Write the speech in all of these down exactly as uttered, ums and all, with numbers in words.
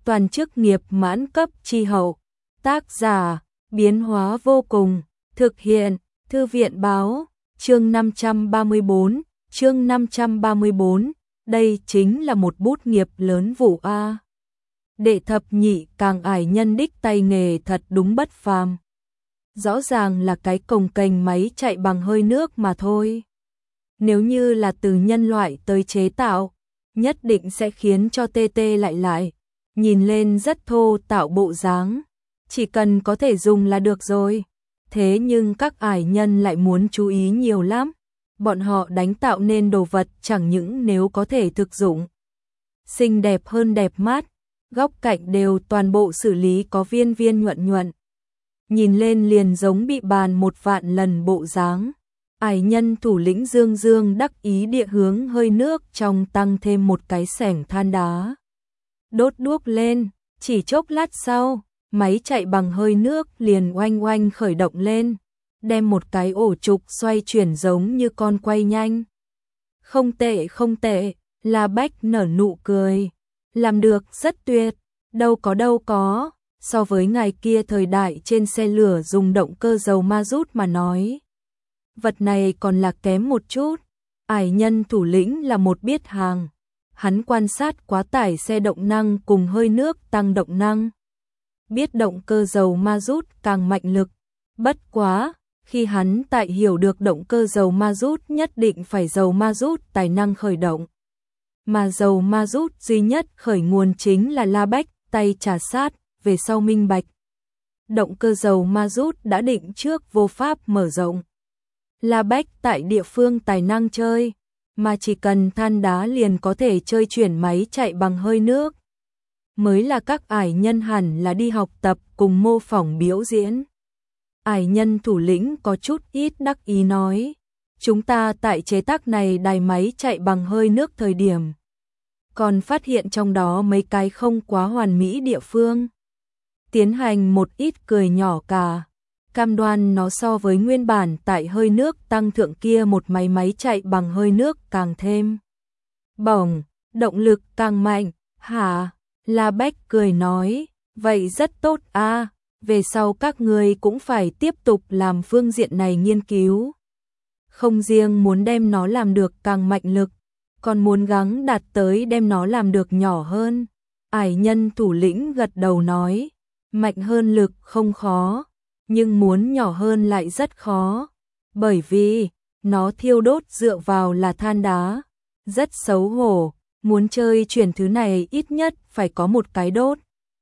toàn chức nghiệp mãn cấp chi hậu. Tác giả, biến hóa vô cùng, thực hiện, thư viện báo, chương năm trăm ba mươi bốn, chương năm trăm ba mươi bốn, đây chính là một bút nghiệp lớn vụ A. Đệ thập nhị càng ải nhân đích tay nghề thật đúng bất phàm. Rõ ràng là cái cồng kềnh máy chạy bằng hơi nước mà thôi. Nếu như là từ nhân loại tới chế tạo, nhất định sẽ khiến cho tê tê lại lại, nhìn lên rất thô tạo bộ dáng, chỉ cần có thể dùng là được rồi. Thế nhưng các ải nhân lại muốn chú ý nhiều lắm, bọn họ đánh tạo nên đồ vật chẳng những nếu có thể thực dụng, xinh đẹp hơn đẹp mắt, góc cạnh đều toàn bộ xử lý có viên viên nhuận nhuận. Nhìn lên liền giống bị bàn một vạn lần bộ dáng. Ải nhân thủ lĩnh Dương Dương đắc ý địa hướng hơi nước trong tăng thêm một cái xẻng than đá. Đốt đuốc lên, chỉ chốc lát sau, máy chạy bằng hơi nước liền oanh oanh khởi động lên, đem một cái ổ trục xoay chuyển giống như con quay nhanh. Không tệ không tệ, La Bách nở nụ cười. Làm được rất tuyệt, đâu có đâu có, so với ngày kia thời đại trên xe lửa dùng động cơ dầu ma rút mà nói. Vật này còn là kém một chút. Ải nhân thủ lĩnh là một biết hàng. Hắn quan sát quá tải xe động năng cùng hơi nước tăng động năng. Biết động cơ dầu ma rút càng mạnh lực. Bất quá, khi hắn tại hiểu được động cơ dầu ma rút nhất định phải dầu ma rút tài năng khởi động. Mà dầu ma rút duy nhất khởi nguồn chính là La Bách, tay trà sát, về sau minh bạch. Động cơ dầu ma rút đã định trước vô pháp mở rộng. La Bách tại địa phương tài năng chơi, mà chỉ cần than đá liền có thể chơi chuyển máy chạy bằng hơi nước. Mới là các ải nhân hẳn là đi học tập cùng mô phỏng biểu diễn. Ải nhân thủ lĩnh có chút ít đắc ý nói, chúng ta tại chế tác này đài máy chạy bằng hơi nước thời điểm, còn phát hiện trong đó mấy cái không quá hoàn mỹ địa phương. Tiến hành một ít cười nhỏ cả, cam đoan nó so với nguyên bản tại hơi nước tăng thượng kia một máy máy chạy bằng hơi nước càng thêm bổng, động lực càng mạnh. Hả? La Bách cười nói, vậy rất tốt a, về sau các người cũng phải tiếp tục làm phương diện này nghiên cứu. Không riêng muốn đem nó làm được càng mạnh lực, còn muốn gắng đạt tới đem nó làm được nhỏ hơn. Ải nhân thủ lĩnh gật đầu nói, mạnh hơn lực không khó, nhưng muốn nhỏ hơn lại rất khó, bởi vì nó thiêu đốt dựa vào là than đá, rất xấu hổ, muốn chơi chuyển thứ này ít nhất phải có một cái đốt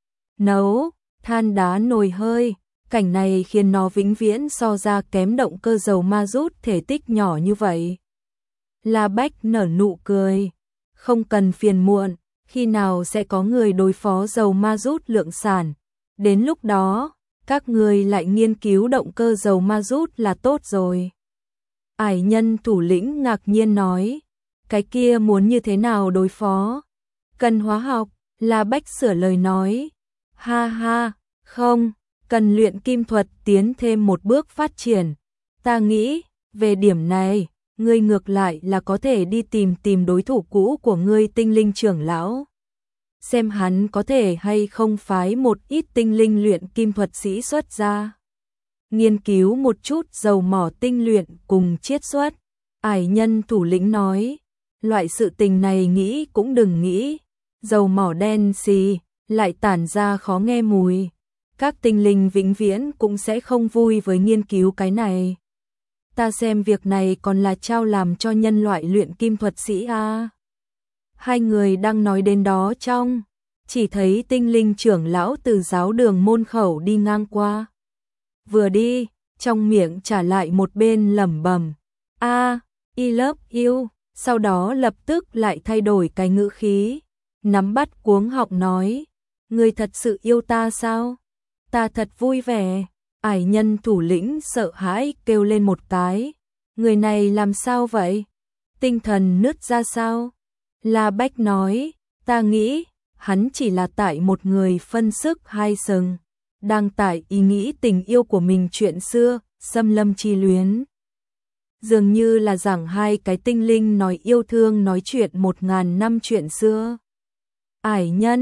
nấu, than đá nồi hơi, cảnh này khiến nó vĩnh viễn so ra kém động cơ dầu ma rút thể tích nhỏ như vậy. La Bách nở nụ cười, không cần phiền muộn, khi nào sẽ có người đối phó dầu ma rút lượng sản, đến lúc đó, các người lại nghiên cứu động cơ dầu ma rút là tốt rồi. Ải nhân thủ lĩnh ngạc nhiên nói, cái kia muốn như thế nào đối phó? Cần hóa học, La Bách sửa lời nói, ha ha, không, cần luyện kim thuật tiến thêm một bước phát triển. Ta nghĩ, về điểm này, ngươi ngược lại là có thể đi tìm tìm đối thủ cũ của ngươi tinh linh trưởng lão. Xem hắn có thể hay không phái một ít tinh linh luyện kim thuật sĩ xuất ra. Nghiên cứu một chút dầu mỏ tinh luyện cùng chiết xuất. Ải nhân thủ lĩnh nói, loại sự tình này nghĩ cũng đừng nghĩ. Dầu mỏ đen xì, lại tản ra khó nghe mùi. Các tinh linh vĩnh viễn cũng sẽ không vui với nghiên cứu cái này. Ta xem việc này còn là trao làm cho nhân loại luyện kim thuật sĩ a. Hai người đang nói đến đó trong, chỉ thấy tinh linh trưởng lão từ giáo đường môn khẩu đi ngang qua. Vừa đi, trong miệng trả lại một bên lẩm bẩm, a, I love you, sau đó lập tức lại thay đổi cái ngữ khí, nắm bắt cuống họng nói, ngươi thật sự yêu ta sao? Ta thật vui vẻ. Ải nhân thủ lĩnh sợ hãi kêu lên một cái, người này làm sao vậy? Tinh thần nứt ra sao? La Bách nói, ta nghĩ, hắn chỉ là tại một người phân sức hai sừng, đang tại ý nghĩ tình yêu của mình chuyện xưa, xâm lâm chi luyến. Dường như là giảng hai cái tinh linh nói yêu thương nói chuyện một ngàn năm chuyện xưa. Ải nhân,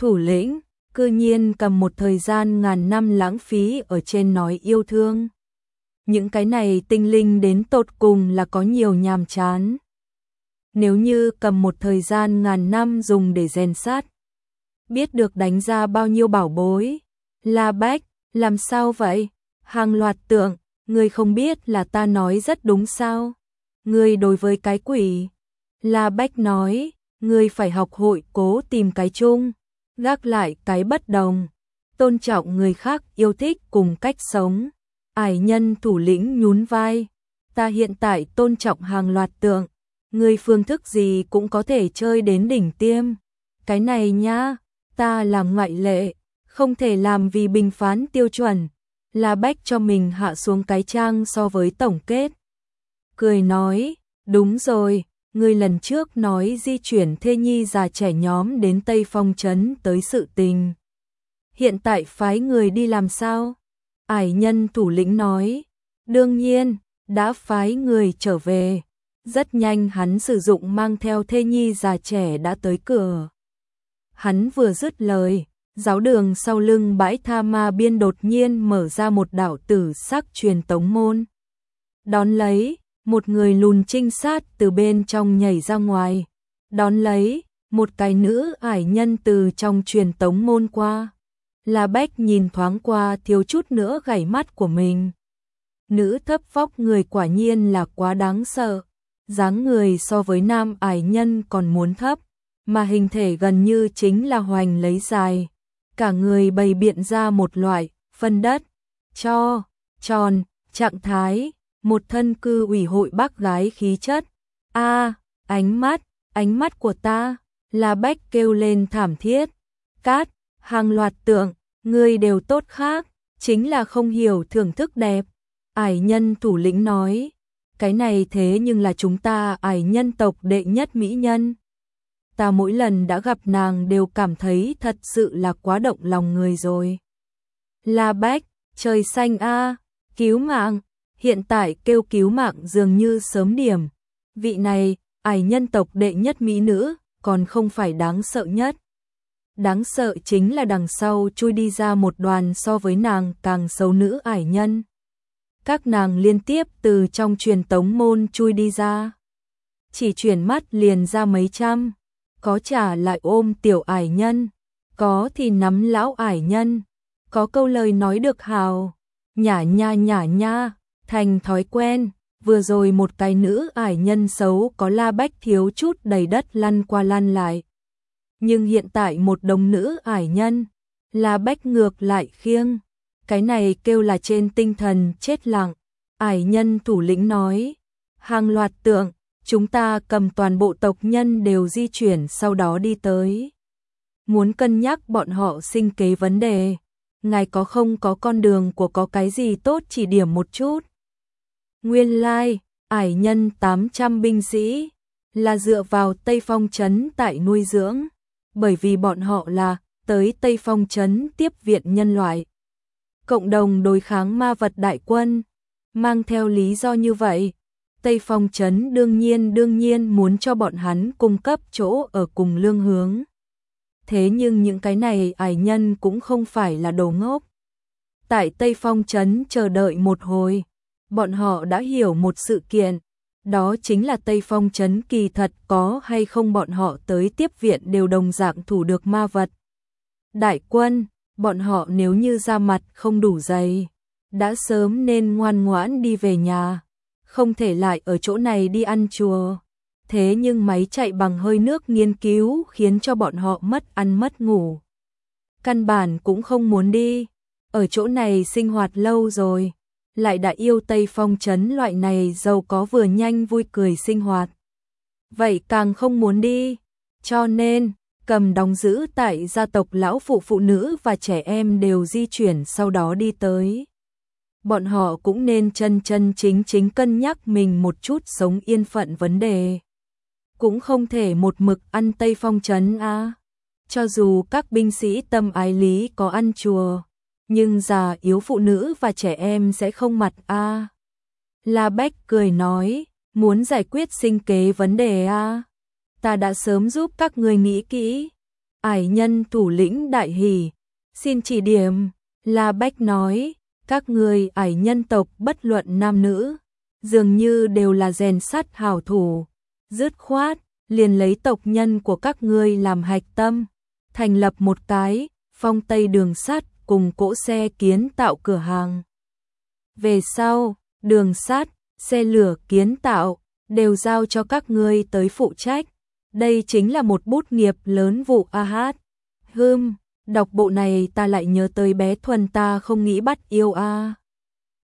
thủ lĩnh, cư nhiên cầm một thời gian ngàn năm lãng phí ở trên nói yêu thương. Những cái này tinh linh đến tột cùng là có nhiều nhàm chán. Nếu như cầm một thời gian ngàn năm dùng để rèn sát, biết được đánh ra bao nhiêu bảo bối. La Bách, làm sao vậy? Hàng Loạt Tượng, ngươi không biết là ta nói rất đúng sao? Ngươi đối với cái quỷ. La Bách nói, ngươi phải học hội cố tìm cái chung, gác lại cái bất đồng, tôn trọng người khác yêu thích cùng cách sống. Ải nhân thủ lĩnh nhún vai, ta hiện tại tôn trọng Hàng Loạt Tượng, ngươi phương thức gì cũng có thể chơi đến đỉnh tiêm. Cái này nhá, ta làm ngoại lệ, không thể làm vì bình phán tiêu chuẩn. La Bách cho mình hạ xuống cái trang so với tổng kết. Cười nói, đúng rồi, ngươi lần trước nói di chuyển thê nhi già trẻ nhóm đến Tây Phong Trấn tới sự tình. Hiện tại phái người đi làm sao? Ải nhân thủ lĩnh nói, đương nhiên, đã phái người trở về. Rất nhanh hắn sử dụng mang theo thê nhi già trẻ đã tới cửa. Hắn vừa dứt lời, giáo đường sau lưng bãi tha ma biên đột nhiên mở ra một đạo tử sắc truyền tống môn. Đón lấy, một người lùn trinh sát từ bên trong nhảy ra ngoài. Đón lấy, một cái nữ ải nhân từ trong truyền tống môn qua. La Bách nhìn thoáng qua thiếu chút nữa gãy mắt của mình. Nữ thấp vóc người quả nhiên là quá đáng sợ. Dáng người so với nam ải nhân còn muốn thấp, mà hình thể gần như chính là hoành lấy dài. Cả người bày biện ra một loại phân đất, cho, tròn, trạng thái, một thân cư ủy hội bác gái khí chất. A, ánh mắt, ánh mắt của ta, La Bách kêu lên thảm thiết. Cát, Hàng Loạt Tượng, ngươi đều tốt khác, chính là không hiểu thưởng thức đẹp. Ải nhân thủ lĩnh nói, cái này thế nhưng là chúng ta ải nhân tộc đệ nhất mỹ nhân. Ta mỗi lần đã gặp nàng đều cảm thấy thật sự là quá động lòng người rồi. La Bách, trời xanh a, cứu mạng, hiện tại kêu cứu mạng dường như sớm điểm. Vị này, ải nhân tộc đệ nhất mỹ nữ, còn không phải đáng sợ nhất. Đáng sợ chính là đằng sau chui đi ra một đoàn so với nàng càng xấu nữ ải nhân. Các nàng liên tiếp từ trong truyền tống môn chui đi ra. Chỉ chuyển mắt liền ra mấy trăm. Có trả lại ôm tiểu ải nhân, có thì nắm lão ải nhân, có câu lời nói được hào, nhả nha nhả nha, thành thói quen. Vừa rồi một cái nữ ải nhân xấu có La Bách thiếu chút đầy đất lăn qua lăn lại. Nhưng hiện tại một đồng nữ ải nhân, La Bách ngược lại khiêng. Cái này kêu là trên tinh thần chết lặng. Ải nhân thủ lĩnh nói, Hàng Loạt Tượng, chúng ta cầm toàn bộ tộc nhân đều di chuyển sau đó đi tới. Muốn cân nhắc bọn họ sinh kế vấn đề. Ngài có không có con đường của có cái gì tốt chỉ điểm một chút. Nguyên lai, ải nhân tám trăm binh sĩ, là dựa vào Tây Phong Trấn tại nuôi dưỡng. Bởi vì bọn họ là tới Tây Phong Trấn tiếp viện nhân loại. Cộng đồng đối kháng ma vật đại quân. Mang theo lý do như vậy, Tây Phong Trấn đương nhiên đương nhiên muốn cho bọn hắn cung cấp chỗ ở cùng lương hướng. Thế nhưng những cái này ải nhân cũng không phải là đồ ngốc. Tại Tây Phong Trấn chờ đợi một hồi, bọn họ đã hiểu một sự kiện, đó chính là Tây Phong Trấn kỳ thật có hay không bọn họ tới tiếp viện đều đồng dạng thủ được ma vật. Đại quân, bọn họ nếu như ra mặt không đủ dày, đã sớm nên ngoan ngoãn đi về nhà, không thể lại ở chỗ này đi ăn chùa. Thế nhưng máy chạy bằng hơi nước nghiên cứu khiến cho bọn họ mất ăn mất ngủ. Căn bản cũng không muốn đi, ở chỗ này sinh hoạt lâu rồi, lại đã yêu Tây Phong Trấn loại này giàu có vừa nhanh vui cười sinh hoạt. Vậy càng không muốn đi, cho nên cầm đóng giữ tại gia tộc lão phụ phụ nữ và trẻ em đều di chuyển sau đó đi tới. Bọn họ cũng nên chân chân chính chính cân nhắc mình một chút sống yên phận vấn đề. Cũng không thể một mực ăn Tây Phong Trấn a. Cho dù các binh sĩ tâm ái lý có ăn chùa, nhưng già yếu phụ nữ và trẻ em sẽ không mặt a. La Bách cười nói, muốn giải quyết sinh kế vấn đề a, ta đã sớm giúp các người nghĩ kỹ. Ải nhân thủ lĩnh đại hỉ, xin chỉ điểm. La Bách nói, các người ải nhân tộc bất luận nam nữ, dường như đều là rèn sắt hảo thủ, dứt khoát, liền lấy tộc nhân của các ngươi làm hạch tâm, thành lập một cái phong tây đường sắt cùng cỗ xe kiến tạo cửa hàng. Về sau, đường sắt, xe lửa kiến tạo, đều giao cho các ngươi tới phụ trách. Đây chính là một bút nghiệp lớn vụ a hát. Hừm, đọc bộ này ta lại nhớ tới bé Thuần ta không nghĩ bắt yêu a.